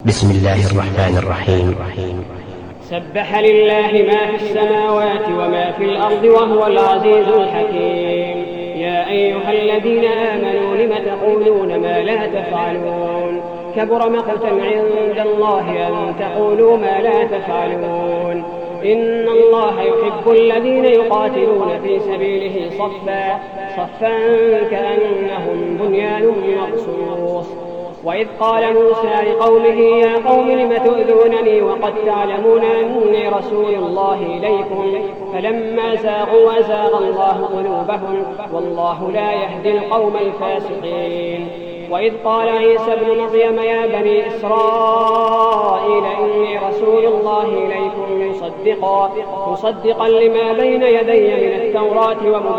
بسم الله الرحمن الرحيم. سبح لله ما في السماوات وما في الأرض وهو العزيز الحكيم. يا أيها الذين آمنوا لم تقولون ما لا تفعلون؟ كبر مقتا عند الله أن تقولوا ما لا تفعلون. إن الله يحب الذين يقاتلون في سبيله صفا كأنهم بنيان مرصوص. وإذ قال موسى لقومه يا قوم لم تؤذونني وقد تعلمون أني رسول الله إليكم فلما زاغوا وزاغ الله قلوبهم والله لا يهدي القوم الفاسقين. وإذ قال عيسى ابن مريم يا بني إسرائيل إني رسول الله إليكم مصدقا لما بين يدي من التوراة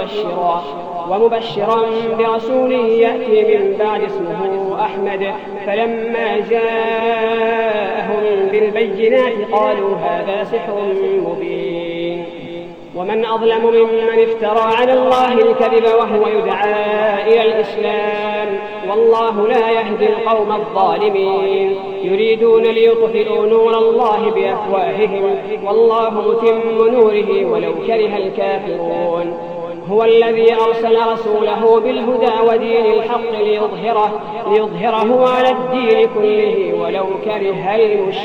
ومبشرا برسول يأتي من بعد اسمه أحمد. فلما جاءهم بالبينات قالوا هذا سحر مبين. ومن أظلم ممن افترى على الله الكذب وهو يدعى إلى الإسلام والله لا يهدي القوم الظالمين. يريدون ليطفئوا نور الله بأفواههم والله متم نوره ولو كره الكافرون. هو الذي أرسل رسوله بالهدى ودين الحق ليظهره على الدين كله ولو كره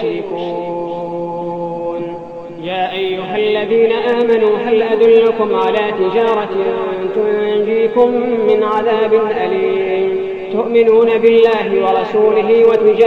المشركون. يا أيها الذين آمنوا هل أدلكم على تجارة تنجيكم من عذاب أليم؟ تؤمنون بالله ورسوله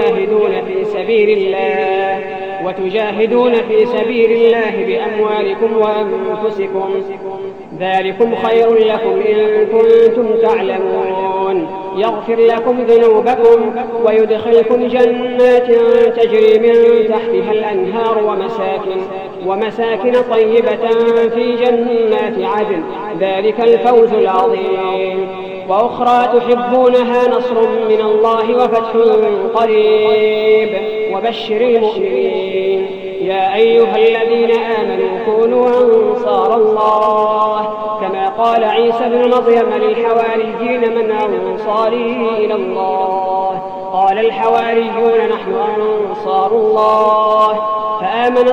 وتجاهدون في سبيل الله بأموالكم وأنفسكم ذلكم خير لكم إن كنتم تعلمون. يغفر لكم ذنوبكم ويدخلكم جنات تجري من تحتها الأنهار ومساكن طيبة في جنات عدن ذلك الفوز العظيم. وأخرى تحبونها نصر من الله وفتح قريب وبشر المؤمنين. يا أيها الذين آمنوا كونوا أنصار الله كما قال عيسى ابن مريم للحواريين من أنصاري إلى الله؟ قال الحواريون نحن أنصار الله. فآمنت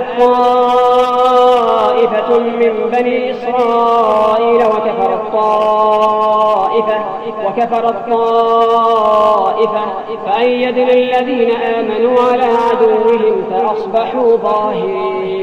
طائفة من بني إسرائيل وكفرت طائفة فأيدنا الذين آمنوا على عدوهم فأصبحوا ظاهرين.